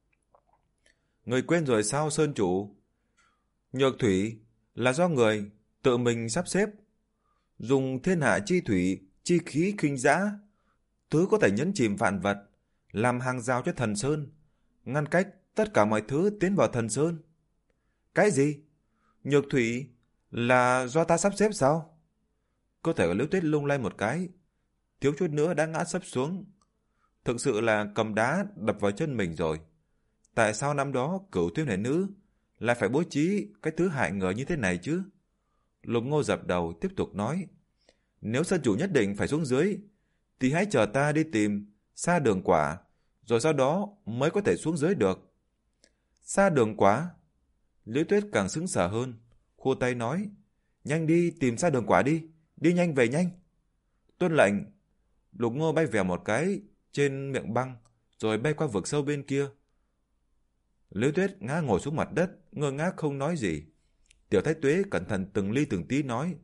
Người quên rồi sao sơn chủ? Nhược thủy là do người tự mình sắp xếp, dùng thiên hạ chi thủy, chi khí khinh dã, thứ có thể nhấn chìm vạn vật, làm hàng rào cho thần sơn, ngăn cách tất cả mọi thứ tiến vào thần sơn. Cái gì? Nhược thủy là do ta sắp xếp sao? Cơ thể của Liễu Tuyết lung lay một cái, thiếu chút nữa đã ngã sấp xuống. Thực sự là cầm đá đập vào chân mình rồi. Tại sao năm đó Cửu Tuyết Hải Nữ lại phải bố trí cái thứ hại người như thế này chứ? Lục Ngô dập đầu tiếp tục nói. Nếu sơn chủ nhất định phải xuống dưới, thì hãy chờ ta đi tìm Sa Đường Quả, rồi sau đó mới có thể xuống dưới được. Sa Đường Quả? Liễu Tuyết càng sững sờ hơn, khua tay nói. Nhanh đi tìm Sa Đường Quả đi, đi nhanh về nhanh. Tuân lệnh. Lục Ngô bay vèo một cái trên miệng băng, rồi bay qua vực sâu bên kia. Liễu Tuyết ngã ngồi xuống mặt đất, ngơ ngác không nói gì. Tiểu Thái Tuế cẩn thận từng ly từng tí nói.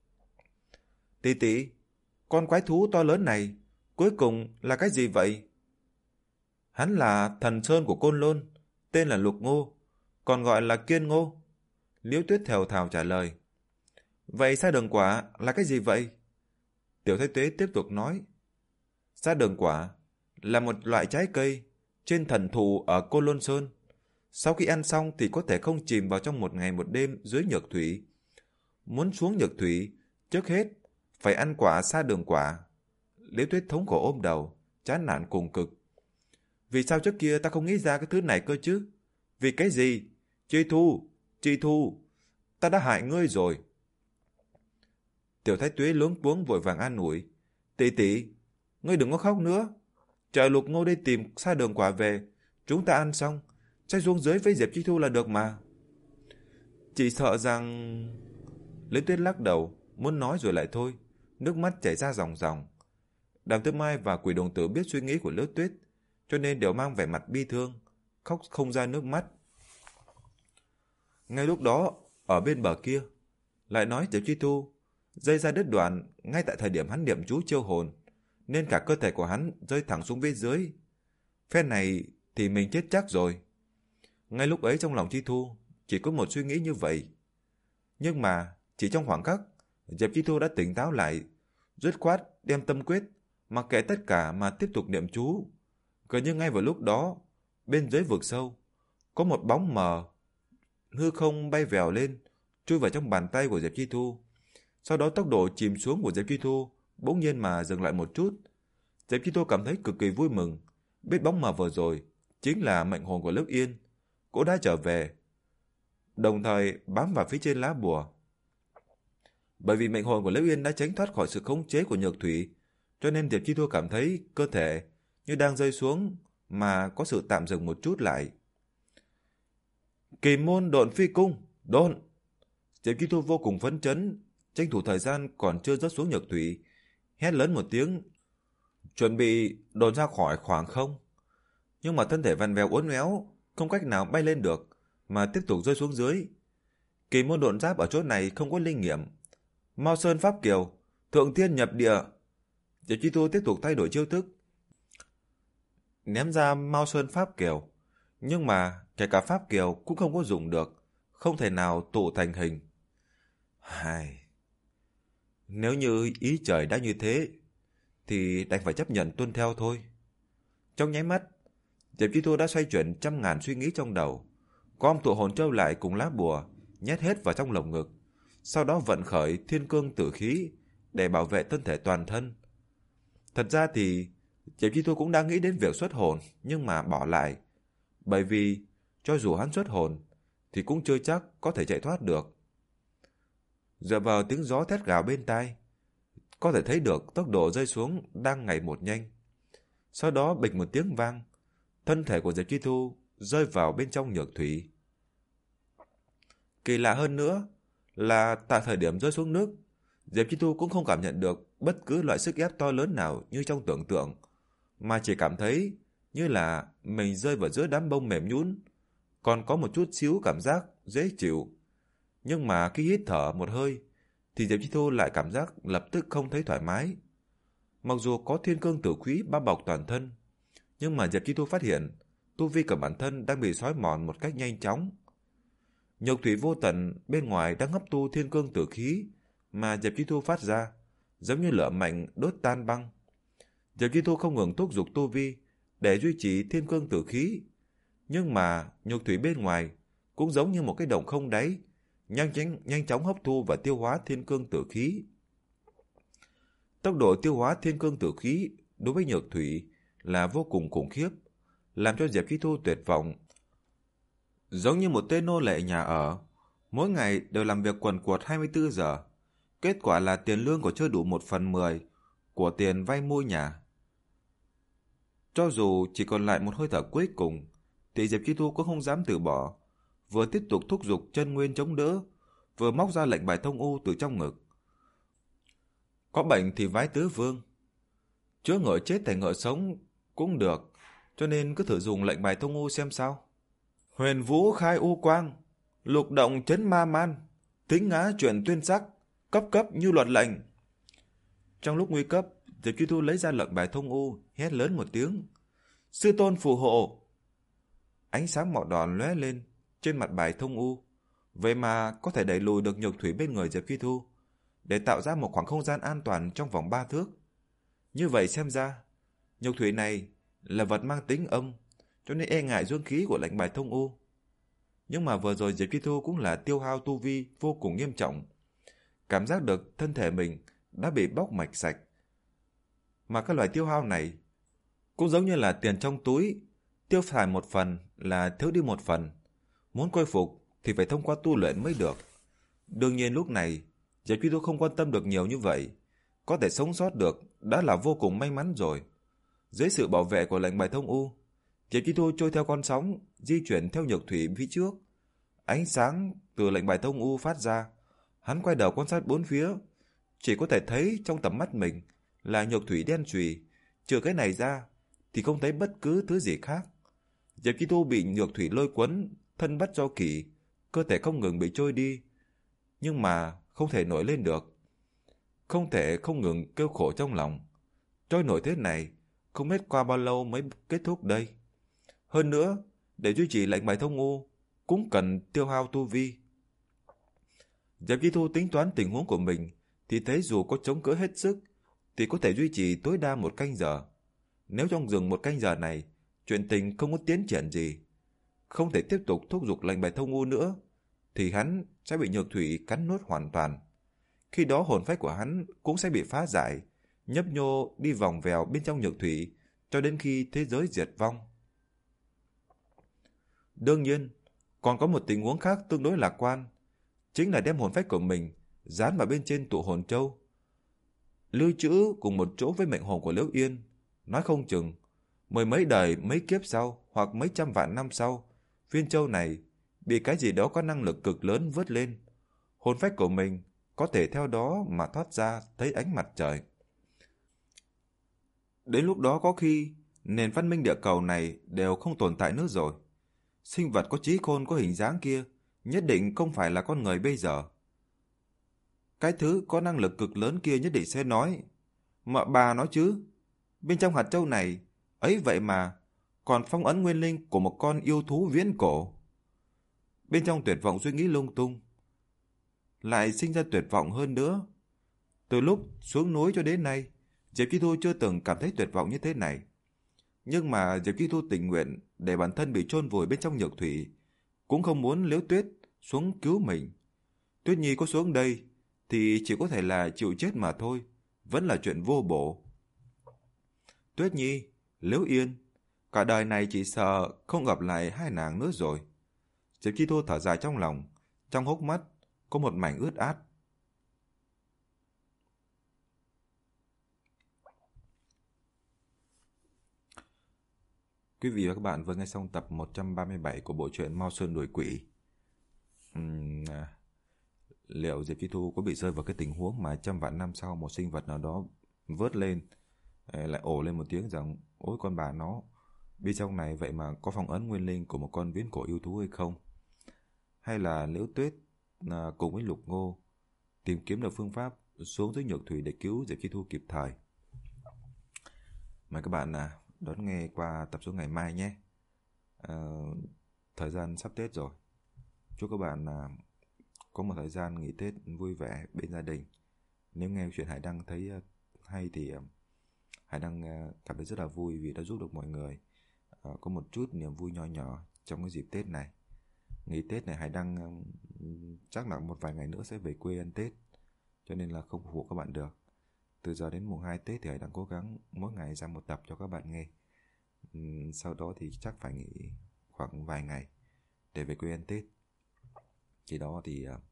Tỷ tỷ, con quái thú to lớn này cuối cùng là cái gì vậy? Hắn là thần sơn của Côn Lôn, tên là Lục Ngô, còn gọi là Kiên Ngô. Liễu Tuyết thều thào trả lời. Vậy Sa Đường Quả là cái gì vậy? Tiểu Thái Tuế tiếp tục nói. Sa Đường Quả là một loại trái cây trên thần thụ ở Côn Lôn Sơn. Sau khi ăn xong thì có thể không chìm vào trong một ngày một đêm dưới nhược thủy. Muốn xuống nhược thủy, trước hết phải ăn quả Sa Đường Quả. Liễu Tuyết thống khổ ôm đầu, chán nản cùng cực. Vì sao trước kia ta không nghĩ ra cái thứ này cơ chứ? Vì cái gì? Chi Thu, Chi Thu, ta đã hại ngươi rồi. Tiểu Thái Tuế luống cuống vội vàng an ủi. Tỷ tỷ, ngươi đừng có khóc nữa. Chờ Lục Ngô đi tìm Sa Đường Quả về, chúng ta ăn xong sẽ xuống dưới với Diệp Chi Thu là được mà. Chỉ sợ rằng... Liễu Tuyết lắc đầu, muốn nói rồi lại thôi, nước mắt chảy ra ròng ròng. Đàm Tư Mai và Quỷ Đồng Tử biết suy nghĩ của Liễu Tuyết, cho nên đều mang vẻ mặt bi thương, khóc không ra nước mắt. Ngay lúc đó, ở bên bờ kia, lại nói Diệp Chi Thu dây ra đứt đoạn ngay tại thời điểm hắn niệm chú chiêu hồn, nên cả cơ thể của hắn rơi thẳng xuống phía dưới. Phen này thì mình chết chắc rồi. Ngay lúc ấy trong lòng Chi Thu chỉ có một suy nghĩ như vậy. Nhưng mà chỉ trong khoảng khắc, Diệp Chi Thu đã tỉnh táo lại, dứt khoát đem tâm quyết, mặc kệ tất cả mà tiếp tục niệm chú. Gần như ngay vào lúc đó, bên dưới vực sâu, có một bóng mờ hư không bay vèo lên, chui vào trong bàn tay của Diệp Chi Thu. Sau đó tốc độ chìm xuống của Diệp Chi Thu bỗng nhiên mà dừng lại một chút. Diệp Chi Thu cảm thấy cực kỳ vui mừng, biết bóng mờ vừa rồi chính là mệnh hồn của Lớp Yên. Cô đã trở về, đồng thời bám vào phía trên lá bùa. Bởi vì mệnh hồn của Lớp Yên đã tránh thoát khỏi sự khống chế của nhược thủy, cho nên Diệp Chi Thu cảm thấy cơ thể như đang rơi xuống mà có sự tạm dừng một chút lại. Kỳ môn độn phi cung, độn! Diệp Chi Thu vô cùng phấn chấn, tranh thủ thời gian còn chưa rớt xuống nhược thủy, hét lớn một tiếng, chuẩn bị đồn ra khỏi khoảng không. Nhưng mà thân thể vặn vẹo uốn éo, không cách nào bay lên được, mà tiếp tục rơi xuống dưới. Kỳ môn độn giáp ở chỗ này không có linh nghiệm. Mao Sơn Pháp Kiều, thượng thiên nhập địa. Diệp Chi Thu tiếp tục thay đổi chiêu thức, ném ra Mao Sơn Pháp Kiều, nhưng mà kể cả Pháp Kiều cũng không có dùng được, không thể nào tụ thành hình. Hài... Nếu như ý trời đã như thế, thì đành phải chấp nhận tuân theo thôi. Trong nháy mắt, Diệp Chi Thu đã xoay chuyển trăm ngàn suy nghĩ trong đầu, gom tụ hồn châu lại cùng lá bùa, nhét hết vào trong lồng ngực, sau đó vận khởi thiên cương tử khí để bảo vệ thân thể toàn thân. Thật ra thì Diệp Chi Thu cũng đang nghĩ đến việc xuất hồn, nhưng mà bỏ lại, bởi vì cho dù hắn xuất hồn thì cũng chưa chắc có thể chạy thoát được. Dựa vào tiếng gió thét gào bên tai, có thể thấy được tốc độ rơi xuống đang ngày một nhanh. Sau đó bịch một tiếng vang, thân thể của Diệp Chi Thu rơi vào bên trong nhược thủy. Kỳ lạ hơn nữa là tại thời điểm rơi xuống nước, Diệp Chi Thu cũng không cảm nhận được bất cứ loại sức ép to lớn nào như trong tưởng tượng, mà chỉ cảm thấy như là mình rơi vào giữa đám bông mềm nhũn, còn có một chút xíu cảm giác dễ chịu. Nhưng mà khi hít thở một hơi thì Diệp Chi Thu lại cảm giác lập tức không thấy thoải mái. Mặc dù có thiên cương tử khí bao bọc toàn thân, nhưng mà Diệp Chi Thu phát hiện tu vi của bản thân đang bị xói mòn một cách nhanh chóng. Nhược thủy vô tận bên ngoài đang hấp thu thiên cương tử khí mà Diệp Chi Thu phát ra, giống như lửa mạnh đốt tan băng. Diệp Chi Thu không ngừng thúc giục tu vi để duy trì thiên cương tử khí, nhưng mà nhược thủy bên ngoài cũng giống như một cái động không đáy, nhanh chóng nhanh chóng hấp thu và tiêu hóa thiên cương tử khí. Tốc độ tiêu hóa thiên cương tử khí đối với nhược thủy là vô cùng khủng khiếp, làm cho Diệp Chi Thu tuyệt vọng. Giống như một tên nô lệ nhà ở, mỗi ngày đều làm việc quần quật hai mươi tư giờ, kết quả là tiền lương của chưa đủ một phần mười của tiền vay mua nhà. Cho dù chỉ còn lại một hơi thở cuối cùng, thì Diệp Chi Thu cũng không dám từ bỏ, vừa tiếp tục thúc giục chân nguyên chống đỡ, vừa móc ra lệnh bài thông u từ trong ngực. Có bệnh thì vái tứ vương, chữa ngựa chết thành ngựa sống cũng được, cho nên cứ thử dùng lệnh bài thông u xem sao. Huyền vũ khai u quang, lục động chấn ma man, tính ngã chuyển tuyên sắc, cấp cấp như luật lệnh. Trong lúc nguy cấp, Diệp Chi Thu lấy ra lệnh bài thông u, hét lớn một tiếng: sư tôn phù hộ. Ánh sáng màu đỏ lóe lên trên mặt bài thông u, vậy mà có thể đẩy lùi được nhược thủy bên người Diệp Chi Thu, để tạo ra một khoảng không gian an toàn trong vòng ba thước. Như vậy xem ra, nhược thủy này là vật mang tính âm, cho nên e ngại dương khí của lệnh bài thông u. Nhưng mà vừa rồi Diệp Chi Thu cũng là tiêu hao tu vi vô cùng nghiêm trọng, cảm giác được thân thể mình đã bị bóc mạch sạch. Mà các loại tiêu hao này cũng giống như là tiền trong túi, tiêu xài một phần là thiếu đi một phần. Muốn khôi phục thì phải thông qua tu luyện mới được. Đương nhiên lúc này Diệp Chi Thu không quan tâm được nhiều như vậy, có thể sống sót được đã là vô cùng may mắn rồi. Dưới sự bảo vệ của lệnh bài thông u, Diệp Chi Thu trôi theo con sóng, di chuyển theo nhược thủy phía trước. Ánh sáng từ lệnh bài thông u phát ra, hắn quay đầu quan sát bốn phía, chỉ có thể thấy trong tầm mắt mình là nhược thủy đen chùy, trừ cái này ra thì không thấy bất cứ thứ gì khác. Diệp Chi Thu bị nhược thủy lôi cuốn, thân bất do kỷ, cơ thể không ngừng bị trôi đi, nhưng mà không thể nổi lên được. Không thể không ngừng kêu khổ trong lòng. Trôi nổi thế này, không biết qua bao lâu mới kết thúc đây. Hơn nữa, để duy trì lệnh bài thông u, cũng cần tiêu hao tu vi. Diệp Chi Thu tính toán tình huống của mình, thì thấy dù có chống cự hết sức, thì có thể duy trì tối đa một canh giờ. Nếu trong rừng một canh giờ này, chuyện tình không có tiến triển gì, không thể tiếp tục thúc giục lệnh bài thông u nữa, thì hắn sẽ bị nhược thủy cắn nuốt hoàn toàn. Khi đó hồn phách của hắn cũng sẽ bị phá giải, nhấp nhô đi vòng vèo bên trong nhược thủy cho đến khi thế giới diệt vong. Đương nhiên, còn có một tình huống khác tương đối lạc quan, chính là đem hồn phách của mình dán vào bên trên tụ hồn châu, lưu trữ cùng một chỗ với mệnh hồn của Liễu Yên. Nói không chừng mười mấy đời mấy kiếp sau, hoặc mấy trăm vạn năm sau, viên châu này bị cái gì đó có năng lực cực lớn vớt lên, hồn phách của mình có thể theo đó mà thoát ra thấy ánh mặt trời. Đến lúc đó có khi nền văn minh địa cầu này đều không tồn tại nữa rồi. Sinh vật có trí khôn có hình dáng kia nhất định không phải là con người bây giờ. Cái thứ có năng lực cực lớn kia nhất định sẽ nói: mợ bà nói chứ, bên trong hạt châu này ấy vậy mà còn phong ấn nguyên linh của một con yêu thú viễn cổ. Bên trong tuyệt vọng suy nghĩ lung tung, lại sinh ra tuyệt vọng hơn nữa. Từ lúc xuống núi cho đến nay, Diệp Chi Thu chưa từng cảm thấy tuyệt vọng như thế này. Nhưng mà Diệp Chi Thu tình nguyện để bản thân bị chôn vùi bên trong nhược thủy, cũng không muốn Liễu Tuyết xuống cứu mình. Tuyết Nhi có xuống đây thì chỉ có thể là chịu chết mà thôi, vẫn là chuyện vô bổ. Tuyết Nhi, Liễu Yên, cả đời này chỉ sợ không gặp lại hai nàng nữa rồi. Diệp Chi Thu thở dài trong lòng, trong hốc mắt có một mảnh ướt át. Quý vị và các bạn vừa nghe xong tập một trăm ba mươi bảy của bộ truyện Mao Sơn Đuổi Quỷ. Uhm, à, liệu Diệp Chi Thu có bị rơi vào cái tình huống mà trăm vạn năm sau một sinh vật nào đó vớt lên, lại ồ lên một tiếng rằng ôi con bà nó, bên trong này vậy mà có phong ấn nguyên linh của một con viễn cổ yêu thú hay không? Hay là Liễu Tuyết à, cùng với Lục Ngô tìm kiếm được phương pháp xuống dưới nhược thủy để cứu Diệp Chi Thu kịp thời? Mời các bạn à, đón nghe qua tập số ngày mai nhé. À, thời gian sắp Tết rồi. Chúc các bạn à, có một thời gian nghỉ Tết vui vẻ bên gia đình. Nếu nghe chuyện Hải Đăng thấy uh, hay thì uh, Hải Đăng uh, cảm thấy rất là vui vì đã giúp được mọi người uh, có một chút niềm vui nho nhỏ trong cái dịp Tết này. Nghỉ Tết này Hải Đăng uh, chắc là một vài ngày nữa sẽ về quê ăn Tết, cho nên là không phục vụ các bạn được. Từ giờ đến mùng hai Tết thì Hải Đăng cố gắng mỗi ngày ra một tập cho các bạn nghe. uhm, Sau đó thì chắc phải nghỉ khoảng vài ngày để về quê ăn Tết. Khi đó thì uh,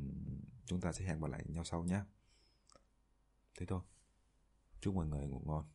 chúng ta sẽ hẹn gặp lại nhau sau nhé. Thế thôi. Chúc mọi người ngủ ngon.